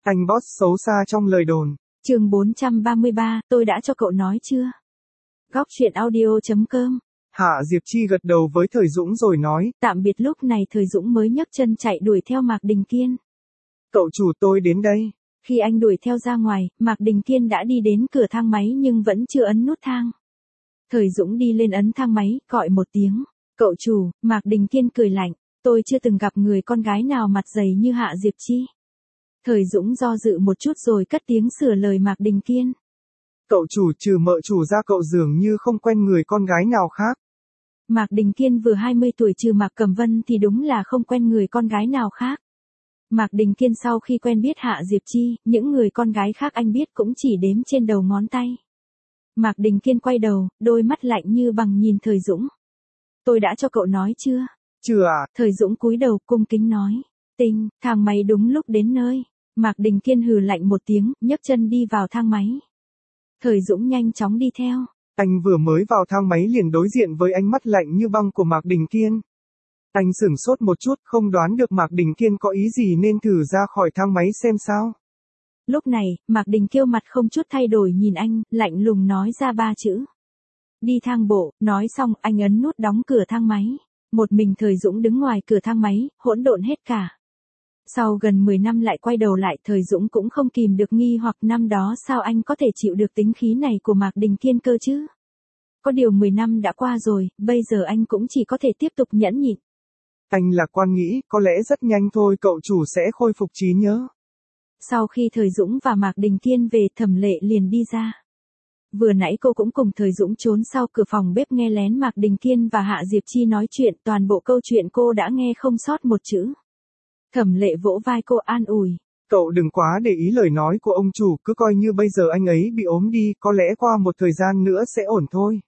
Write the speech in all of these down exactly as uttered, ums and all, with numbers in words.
Anh boss xấu xa trong lời đồn. Chương bốn trăm ba mươi ba, tôi đã cho cậu nói chưa? Góc truyện audio chấm com. Hạ Diệp Chi gật đầu với Thời Dũng rồi nói. Tạm biệt. Lúc này Thời Dũng mới nhấc chân chạy đuổi theo Mạc Đình Kiên. Cậu chủ, tôi đến đây. Khi anh đuổi theo ra ngoài, Mạc Đình Kiên đã đi đến cửa thang máy nhưng vẫn chưa ấn nút thang. Thời Dũng đi lên ấn thang máy, gọi một tiếng. Cậu chủ. Mạc Đình Kiên cười lạnh. Tôi chưa từng gặp người con gái nào mặt dày như Hạ Diệp Chi. Thời Dũng do dự một chút rồi cất tiếng sửa lời Mạc Đình Kiên. Cậu chủ, trừ mợ chủ ra cậu dường như không quen người con gái nào khác. Mạc Đình Kiên vừa hai mươi tuổi, trừ Mạc Cẩm Vân thì đúng là không quen người con gái nào khác. Mạc Đình Kiên sau khi quen biết Hạ Diệp Chi, những người con gái khác anh biết cũng chỉ đếm trên đầu ngón tay. Mạc Đình Kiên quay đầu, đôi mắt lạnh như bằng nhìn Thời Dũng. Tôi đã cho cậu nói chưa? Chưa à? Thời Dũng cúi đầu cung kính nói. Tinh, thang máy đúng lúc đến nơi. Mạc Đình Kiên hừ lạnh một tiếng, nhấc chân đi vào thang máy. Thời Dũng nhanh chóng đi theo. Anh vừa mới vào thang máy liền đối diện với ánh mắt lạnh như băng của Mạc Đình Kiên. Anh sửng sốt một chút, không đoán được Mạc Đình Kiên có ý gì nên thử ra khỏi thang máy xem sao. Lúc này, Mạc Đình Kiêu mặt không chút thay đổi nhìn anh, lạnh lùng nói ra ba chữ. Đi thang bộ. Nói xong, anh ấn nút đóng cửa thang máy. Một mình Thời Dũng đứng ngoài cửa thang máy, hỗn độn hết cả. Sau gần mười năm lại quay đầu lại, Thời Dũng cũng không kìm được nghi hoặc năm đó sao anh có thể chịu được tính khí này của Mạc Đình Kiên cơ chứ. Có điều mười năm đã qua rồi, bây giờ anh cũng chỉ có thể tiếp tục nhẫn nhịn. Anh lạc quan nghĩ, có lẽ rất nhanh thôi cậu chủ sẽ khôi phục trí nhớ. Sau khi Thời Dũng và Mạc Đình Kiên về, Thẩm Lệ liền đi ra. Vừa nãy cô cũng cùng Thời Dũng trốn sau cửa phòng bếp nghe lén Mạc Đình Kiên và Hạ Diệp Chi nói chuyện, toàn bộ câu chuyện cô đã nghe không sót một chữ. Thẩm Lệ vỗ vai cô an ủi. Cậu đừng quá để ý lời nói của ông chủ, cứ coi như bây giờ anh ấy bị ốm đi, có lẽ qua một thời gian nữa sẽ ổn thôi.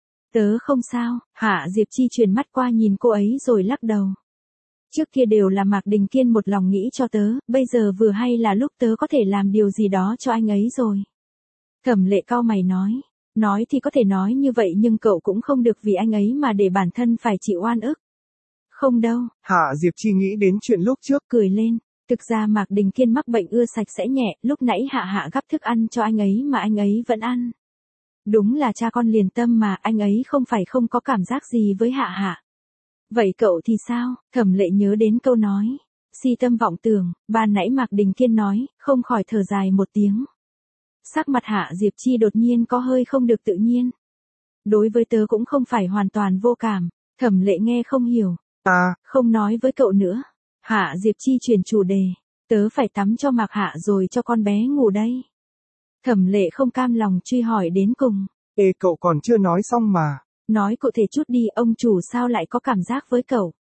Tớ không sao. Hạ Diệp Chi chuyển mắt qua nhìn cô ấy rồi lắc đầu. Trước kia đều là Mạc Đình Kiên một lòng nghĩ cho tớ, bây giờ vừa hay là lúc tớ có thể làm điều gì đó cho anh ấy rồi. Thẩm Lệ cau mày nói. Nói thì có thể nói như vậy nhưng cậu cũng không được vì anh ấy mà để bản thân phải chịu oan ức. Không đâu. Hạ Diệp Chi nghĩ đến chuyện lúc trước, cười lên. Thực ra Mạc Đình Kiên mắc bệnh ưa sạch sẽ nhẹ, lúc nãy Hạ Hạ gắp thức ăn cho anh ấy mà anh ấy vẫn ăn. Đúng là cha con liền tâm mà, anh ấy không phải không có cảm giác gì với Hạ Hạ. Vậy cậu thì sao? Thẩm Lệ nhớ đến câu nói. Si tâm vọng tưởng, ban nãy Mạc Đình Kiên nói, không khỏi thở dài một tiếng. Sắc mặt Hạ Diệp Chi đột nhiên có hơi không được tự nhiên. Đối với tớ cũng không phải hoàn toàn vô cảm. Thẩm Lệ nghe không hiểu. À, không nói với cậu nữa. Hạ Diệp Chi chuyển chủ đề. Tớ phải tắm cho Mạc Hạ rồi cho con bé ngủ đây. Thẩm Lệ không cam lòng truy hỏi đến cùng. Ê cậu còn chưa nói xong mà. Nói cụ thể chút đi, ông chủ sao lại có cảm giác với cậu.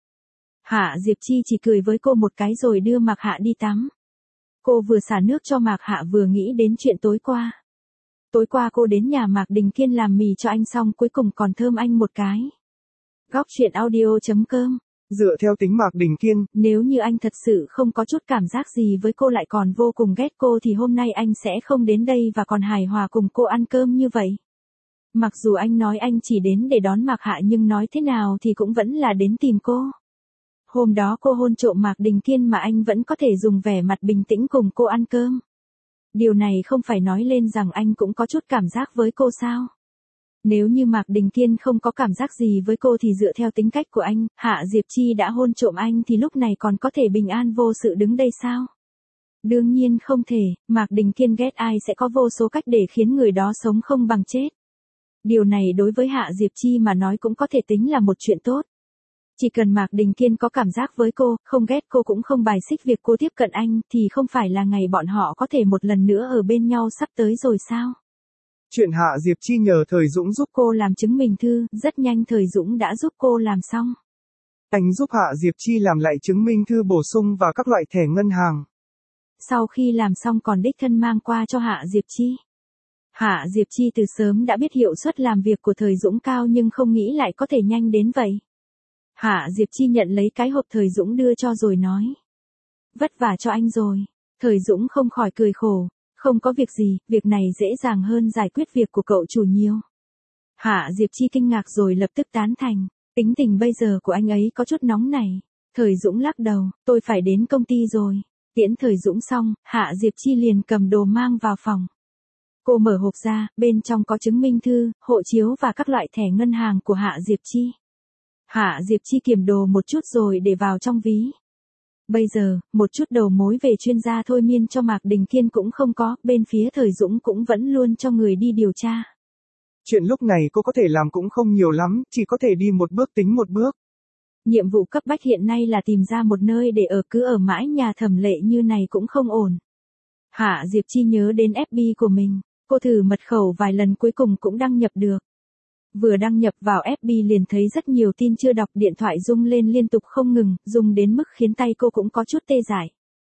Hạ Diệp Chi chỉ cười với cô một cái rồi đưa Mạc Hạ đi tắm. Cô vừa xả nước cho Mạc Hạ vừa nghĩ đến chuyện tối qua. Tối qua cô đến nhà Mạc Đình Kiên làm mì cho anh xong cuối cùng còn thơm anh một cái. Góc truyện audio chấm com. Dựa theo tính Mạc Đình Kiên, nếu như anh thật sự không có chút cảm giác gì với cô lại còn vô cùng ghét cô thì hôm nay anh sẽ không đến đây và còn hài hòa cùng cô ăn cơm như vậy. Mặc dù anh nói anh chỉ đến để đón Mạc Hạ nhưng nói thế nào thì cũng vẫn là đến tìm cô. Hôm đó cô hôn trộm Mạc Đình Kiên mà anh vẫn có thể dùng vẻ mặt bình tĩnh cùng cô ăn cơm. Điều này không phải nói lên rằng anh cũng có chút cảm giác với cô sao? Nếu như Mạc Đình Kiên không có cảm giác gì với cô thì dựa theo tính cách của anh, Hạ Diệp Chi đã hôn trộm anh thì lúc này còn có thể bình an vô sự đứng đây sao? Đương nhiên không thể, Mạc Đình Kiên ghét ai sẽ có vô số cách để khiến người đó sống không bằng chết. Điều này đối với Hạ Diệp Chi mà nói cũng có thể tính là một chuyện tốt. Chỉ cần Mạc Đình Kiên có cảm giác với cô, không ghét cô cũng không bài xích việc cô tiếp cận anh thì không phải là ngày bọn họ có thể một lần nữa ở bên nhau sắp tới rồi sao? Chuyện Hạ Diệp Chi nhờ Thời Dũng giúp cô làm chứng minh thư, rất nhanh Thời Dũng đã giúp cô làm xong. Anh giúp Hạ Diệp Chi làm lại chứng minh thư bổ sung và các loại thẻ ngân hàng. Sau khi làm xong còn đích thân mang qua cho Hạ Diệp Chi. Hạ Diệp Chi từ sớm đã biết hiệu suất làm việc của Thời Dũng cao nhưng không nghĩ lại có thể nhanh đến vậy. Hạ Diệp Chi nhận lấy cái hộp Thời Dũng đưa cho rồi nói. Vất vả cho anh rồi. Thời Dũng không khỏi cười khổ. Không có việc gì, việc này dễ dàng hơn giải quyết việc của cậu chủ nhiều. Hạ Diệp Chi kinh ngạc rồi lập tức tán thành. Tính tình bây giờ của anh ấy có chút nóng này. Thời Dũng lắc đầu, tôi phải đến công ty rồi. Tiễn Thời Dũng xong, Hạ Diệp Chi liền cầm đồ mang vào phòng. Cô mở hộp ra, bên trong có chứng minh thư, hộ chiếu và các loại thẻ ngân hàng của Hạ Diệp Chi. Hạ Diệp Chi kiểm đồ một chút rồi để vào trong ví. Bây giờ, một chút đầu mối về chuyên gia thôi miên cho Mạc Đình Kiên cũng không có, bên phía Thời Dũng cũng vẫn luôn cho người đi điều tra. Chuyện lúc này cô có thể làm cũng không nhiều lắm, chỉ có thể đi một bước tính một bước. Nhiệm vụ cấp bách hiện nay là tìm ra một nơi để ở, cứ ở mãi nhà Thẩm Lệ như này cũng không ổn. Hạ Diệp Chi nhớ đến ép bê của mình, cô thử mật khẩu vài lần cuối cùng cũng đăng nhập được. Vừa đăng nhập vào ép bê liền thấy rất nhiều tin chưa đọc, điện thoại rung lên liên tục không ngừng, rung đến mức khiến tay cô cũng có chút tê dại.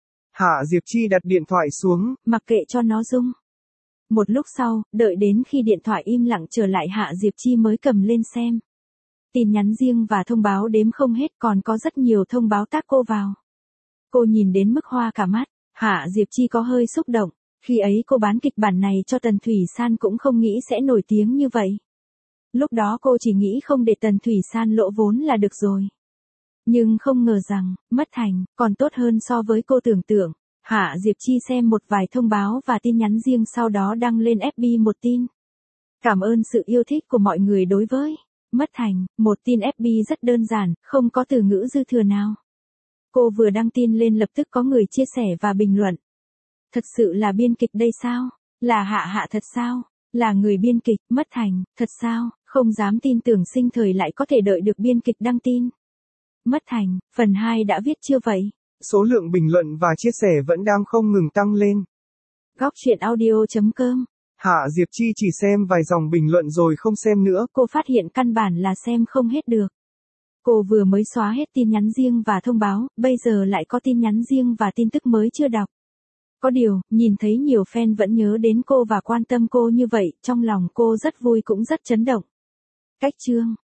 Hạ Diệp Chi đặt điện thoại xuống, mặc kệ cho nó rung. Một lúc sau, đợi đến khi điện thoại im lặng trở lại Hạ Diệp Chi mới cầm lên xem. Tin nhắn riêng và thông báo đếm không hết, còn có rất nhiều thông báo tác cô vào. Cô nhìn đến mức hoa cả mắt, Hạ Diệp Chi có hơi xúc động, khi ấy cô bán kịch bản này cho Tần Thủy San cũng không nghĩ sẽ nổi tiếng như vậy. Lúc đó cô chỉ nghĩ không để Tần Thủy San lỗ vốn là được rồi. Nhưng không ngờ rằng, mất thành, còn tốt hơn so với cô tưởng tượng. Hạ Diệp Chi xem một vài thông báo và tin nhắn riêng sau đó đăng lên ép bê một tin. Cảm ơn sự yêu thích của mọi người đối với Mất Thành, một tin ép bê rất đơn giản, không có từ ngữ dư thừa nào. Cô vừa đăng tin lên lập tức có người chia sẻ và bình luận. Thật sự là biên kịch đây sao? Là Hạ Hạ thật sao? Là người biên kịch, Mất Thành, thật sao? Không dám tin tưởng Sinh Thời lại có thể đợi được biên kịch đăng tin. Mất Thành, phần hai đã viết chưa vậy? Số lượng bình luận và chia sẻ vẫn đang không ngừng tăng lên. Góc truyện audio chấm com. Hạ Diệp Chi chỉ xem vài dòng bình luận rồi không xem nữa. Cô phát hiện căn bản là xem không hết được. Cô vừa mới xóa hết tin nhắn riêng và thông báo, bây giờ lại có tin nhắn riêng và tin tức mới chưa đọc. Có điều, nhìn thấy nhiều fan vẫn nhớ đến cô và quan tâm cô như vậy, trong lòng cô rất vui cũng rất chấn động. Cách chương